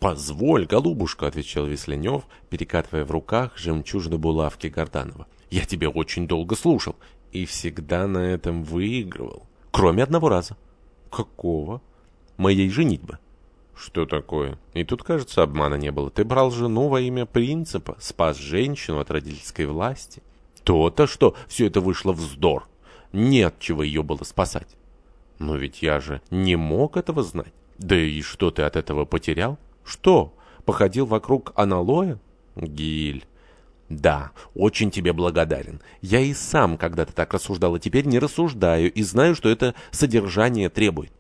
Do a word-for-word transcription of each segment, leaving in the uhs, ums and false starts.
«Позволь, голубушка», — отвечал Весленев, перекатывая в руках жемчужины булавки Горданова. «Я тебя очень долго слушал и всегда на этом выигрывал. Кроме одного раза». «Какого?» «Моей женитьбы». «Что такое? И тут, кажется, обмана не было. Ты брал жену во имя принципа, спас женщину от родительской власти». «То-то, что все это вышло вздор. Нет чего ее было спасать». «Но ведь я же не мог этого знать. Да и что ты от этого потерял? Что, походил вокруг аналоя?» «Гиль, да, очень тебе благодарен. Я и сам когда-то так рассуждал, а теперь не рассуждаю и знаю, что это содержание требует».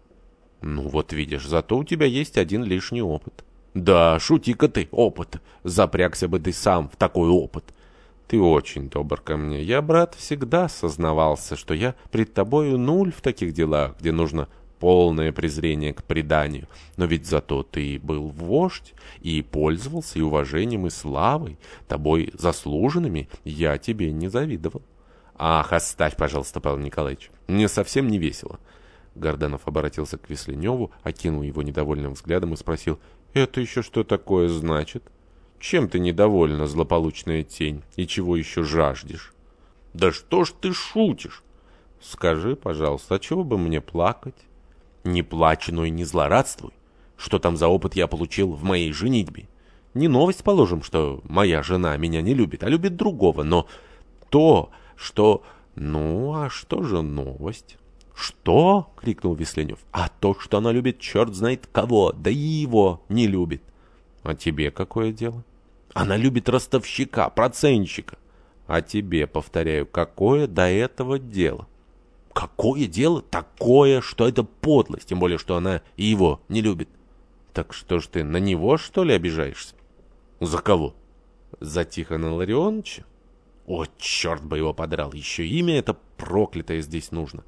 «Ну вот видишь, зато у тебя есть один лишний опыт». «Да, шути-ка ты, опыт. Запрягся бы ты сам в такой опыт». «Ты очень добр ко мне. Я, брат, всегда сознавался, что я пред тобою нуль в таких делах, где нужно полное презрение к преданию. Но ведь зато ты был вождь и пользовался и уважением, и славой, тобой заслуженными. Я тебе не завидовал». «Ах, оставь, пожалуйста, Павел Николаевич. Мне совсем не весело». Горданов обратился к Весленеву, окинул его недовольным взглядом и спросил: «Это еще что такое значит? Чем ты недовольна, злополучная тень, и чего еще жаждешь?» «Да что ж ты шутишь?» «Скажи, пожалуйста, а чего бы мне плакать?» «Не плачь, но и не злорадствуй. Что там за опыт я получил в моей женитьбе? Не новость, положим, что моя жена меня не любит, а любит другого, но то, что... Ну, а что же новость?» «Что?» — крикнул Весленев. «А то, что она любит черт знает кого, да и его не любит». «А тебе какое дело?» «Она любит ростовщика, процентщика». «А тебе, повторяю, какое до этого дело?» «Какое дело? Такое, что это подлость, тем более, что она и его не любит». «Так что ж ты, на него, что ли, обижаешься?» «За кого?» «За Тихона Ларионовича?» «О, черт бы его подрал, еще имя это проклятое здесь нужно».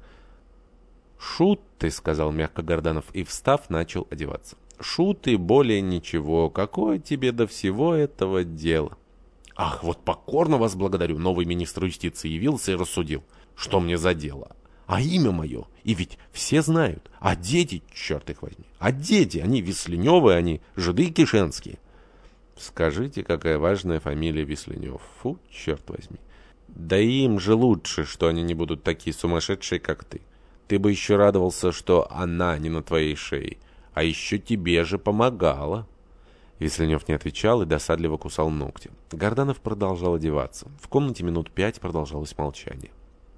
«Шут ты», — сказал мягко Горданов, и, встав, начал одеваться. «Шут и более ничего. Какое тебе до всего этого дела?» «Ах, вот покорно вас благодарю. Новый министр юстиции явился и рассудил. Что мне за дело? А имя мое, и ведь все знают. А дети, черт их возьми, а дети, они Весленевы, они жиды кишенские». «Скажите, какая важная фамилия Весленев. Фу, черт возьми. Да им же лучше, что они не будут такие сумасшедшие, как ты. Ты бы еще радовался, что она не на твоей шее, а еще тебе же помогала». Весленев не отвечал и досадливо кусал ногти. Горданов продолжал одеваться. В комнате минут пять продолжалось молчание.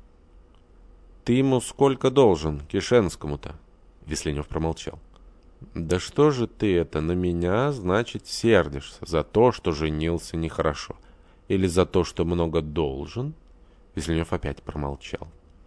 «Ты ему сколько должен, Кишенскому-то?» Весленев промолчал. «Да что же ты это на меня, значит, сердишься за то, что женился нехорошо? Или за то, что много должен?» Весленев опять промолчал.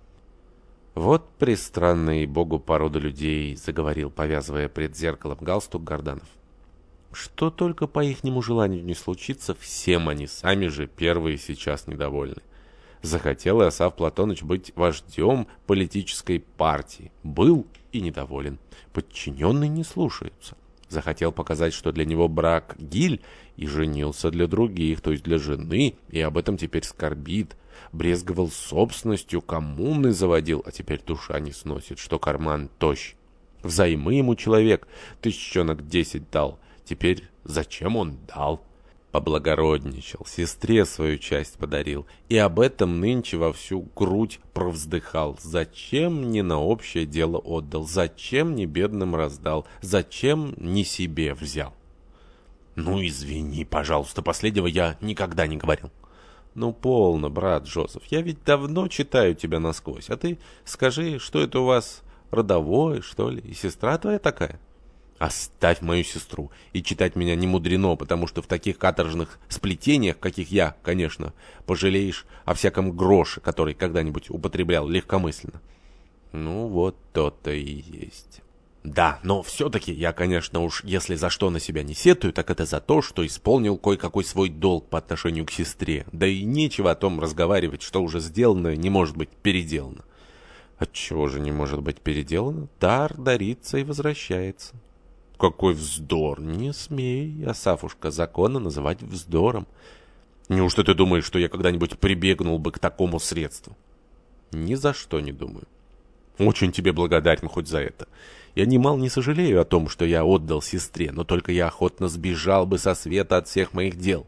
«Вот пристранный богу порода людей», — заговорил, повязывая пред зеркалом галстук, Горданов. «Что только по ихнему желанию не случится, всем они сами же первые сейчас недовольны. Захотел Иосаф Платоныч быть вождем политической партии. Был и недоволен. Подчиненные не слушаются. Захотел показать, что для него брак гиль, и женился для других, то есть для жены, и об этом теперь скорбит. Брезговал собственностью, коммуны заводил, а теперь душа не сносит, что карман тощ. Взаймы ему человек тысячонок десять дал. Теперь зачем он дал? Поблагородничал, сестре свою часть подарил, и об этом нынче во всю грудь провздыхал. Зачем не на общее дело отдал? Зачем не бедным раздал? Зачем не себе взял?» «Ну, извини, пожалуйста, последнего я никогда не говорил». «Ну, полно, брат Жозеф, я ведь давно читаю тебя насквозь, а ты скажи, что это у вас родовое, что ли, и сестра твоя такая?» «Оставь мою сестру, и читать меня не мудрено, потому что в таких каторжных сплетениях, каких я, конечно, пожалеешь о всяком гроше, который когда-нибудь употреблял легкомысленно». «Ну, вот то-то и есть». «Да, но все-таки я, конечно, уж если за что на себя не сетую, так это за то, что исполнил кое-какой свой долг по отношению к сестре. Да и нечего о том разговаривать, что уже сделано не может быть переделано». «Отчего же не может быть переделано? Дар дарится и возвращается». «Какой вздор! Не смей, Асафушка, закона называть вздором. Неужто ты думаешь, что я когда-нибудь прибегнул бы к такому средству?» «Ни за что не думаю». Очень тебе благодарен хоть за это. Я немало не сожалею о том, что я отдал сестре, но только я охотно сбежал бы со света от всех моих дел.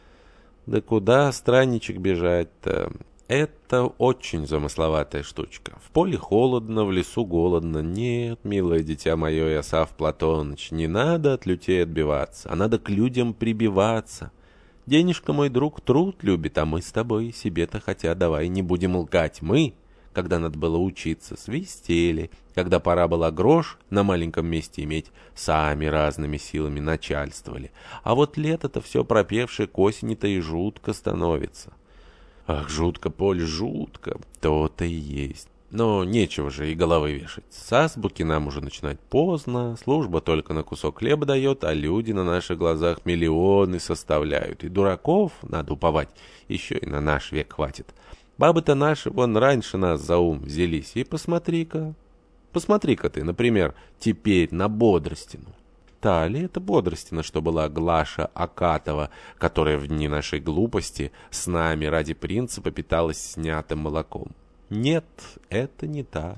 Да куда, странничек, бежать-то? Это очень замысловатая штучка. В поле холодно, в лесу голодно. Нет, милое дитя мое, Иосаф Платоныч, не надо от людей отбиваться, а надо к людям прибиваться. Денежка, мой друг, труд любит, а мы с тобой себе-то хотя давай не будем лгать. Мы, когда надо было учиться, свистели, когда пора было грош на маленьком месте иметь, сами разными силами начальствовали. А вот лето-то все пропевшее к осени-то и жутко становится. Ах, жутко, Поль, жутко, то-то и есть. Но нечего же и головы вешать. С азбуки нам уже начинать поздно, служба только на кусок хлеба дает, а люди на наших глазах миллионы составляют. И дураков, надо уповать, еще и на наш век хватит. Бабы-то наши вон раньше нас за ум взялись. И посмотри-ка, посмотри-ка ты, например, теперь на Бодростину. Та ли это Бодростина, что была Глаша Акатова, которая в дни нашей глупости с нами ради принципа питалась снятым молоком? Нет, это не та.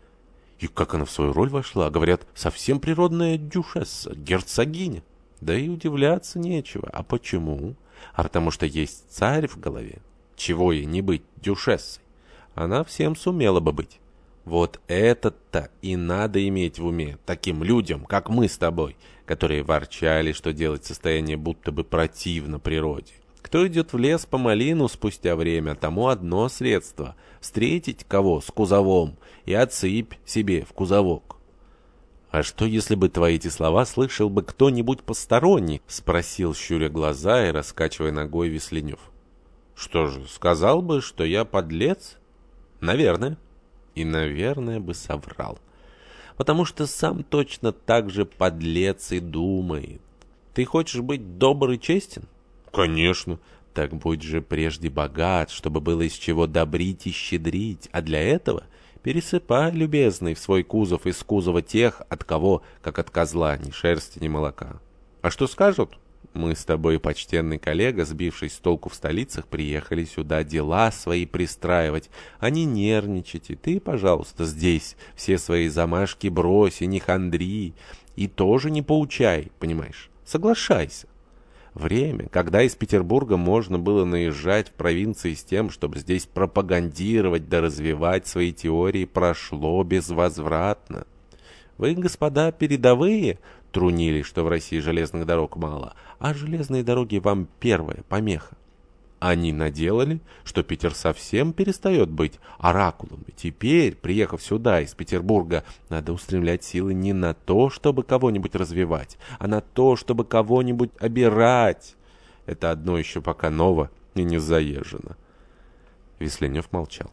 И как она в свою роль вошла? Говорят, совсем природная дюшесса, герцогиня. Да и удивляться нечего. А почему? А потому что есть царь в голове. Чего ей не быть дюшессой? Она всем сумела бы быть. Вот этот-то и надо иметь в уме таким людям, как мы с тобой, которые ворчали, что делать состояние будто бы противно природе. Кто идет в лес по малину спустя время, тому одно средство — встретить кого с кузовом и отсыпь себе в кузовок. «А что, если бы твои эти слова слышал бы кто-нибудь посторонний?» — спросил, щуря глаза и раскачивая ногой Весленев. «Что же, сказал бы, что я подлец? Наверное». И, наверное, бы соврал. Потому что сам точно так же подлец и думает. Ты хочешь быть добр и честен? Конечно. Так будь же прежде богат, чтобы было из чего добрить и щедрить. А для этого пересыпай, любезный, в свой кузов из кузова тех, от кого, как от козла, ни шерсти, ни молока. А что скажут? Мы с тобой, почтенный коллега, сбившись с толку в столицах, приехали сюда дела свои пристраивать, а не нервничать. И ты, пожалуйста, здесь все свои замашки брось и не хандри, и тоже не поучай, понимаешь? Соглашайся. Время, когда из Петербурга можно было наезжать в провинции с тем, чтобы здесь пропагандировать да развивать свои теории, прошло безвозвратно. Вы, господа, передовые, трунили, что в России железных дорог мало, а железные дороги вам первая помеха. Они наделали, что Питер совсем перестает быть оракулом. И теперь, приехав сюда из Петербурга, надо устремлять силы не на то, чтобы кого-нибудь развивать, а на то, чтобы кого-нибудь обирать. Это одно еще пока ново и не заезжено. Весленев молчал.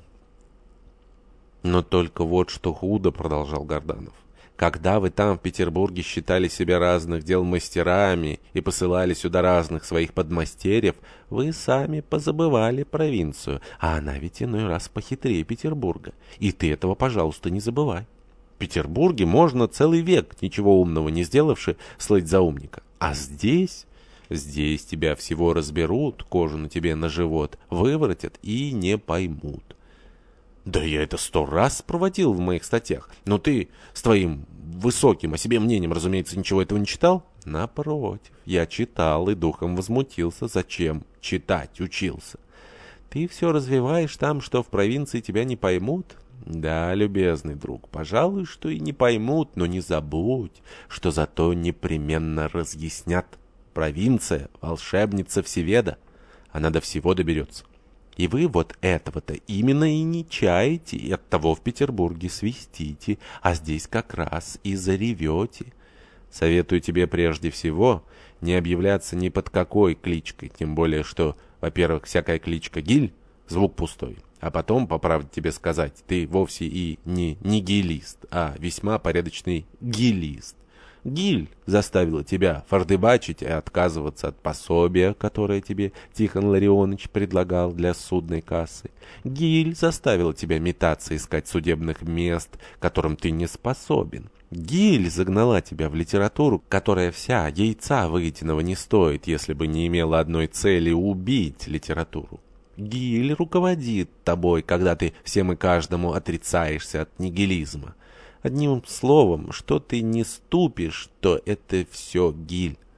Но только вот что худо, продолжал Горданов. Когда вы там, в Петербурге, считали себя разных дел мастерами и посылали сюда разных своих подмастерьев, вы сами позабывали провинцию, а она ведь иной раз похитрее Петербурга. И ты этого, пожалуйста, не забывай. В Петербурге можно целый век, ничего умного не сделавши, слыть за умника. А здесь... Здесь тебя всего разберут, кожу на тебе на живот, выворотят и не поймут. Да я это сто раз проводил в моих статьях. Но ты с твоим высоким о себе мнением, разумеется, ничего этого не читал? Напротив, я читал и духом возмутился. Зачем читать учился? Ты все развиваешь там, что в провинции тебя не поймут? Да, любезный друг, пожалуй, что и не поймут, но не забудь, что зато непременно разъяснят. Провинция — волшебница всеведа. Она до всего доберется. И вы вот этого-то именно и не чаете, и оттого в Петербурге свистите, а здесь как раз и заревете. Советую тебе прежде всего не объявляться ни под какой кличкой, тем более что, во-первых, всякая кличка Гиль — звук пустой, а потом, по правде тебе сказать, ты вовсе и не нигилист, а весьма порядочный гилист. Гиль заставила тебя фордыбачить и отказываться от пособия, которое тебе Тихон Ларионович предлагал для судной кассы. Гиль заставила тебя метаться, искать судебных мест, которым ты не способен. Гиль загнала тебя в литературу, которая вся яйца выеденного не стоит, если бы не имела одной цели — убить литературу. Гиль руководит тобой, когда ты всем и каждому отрицаешься от нигилизма. Одним словом, что ты не ступишь, то это все Гиль.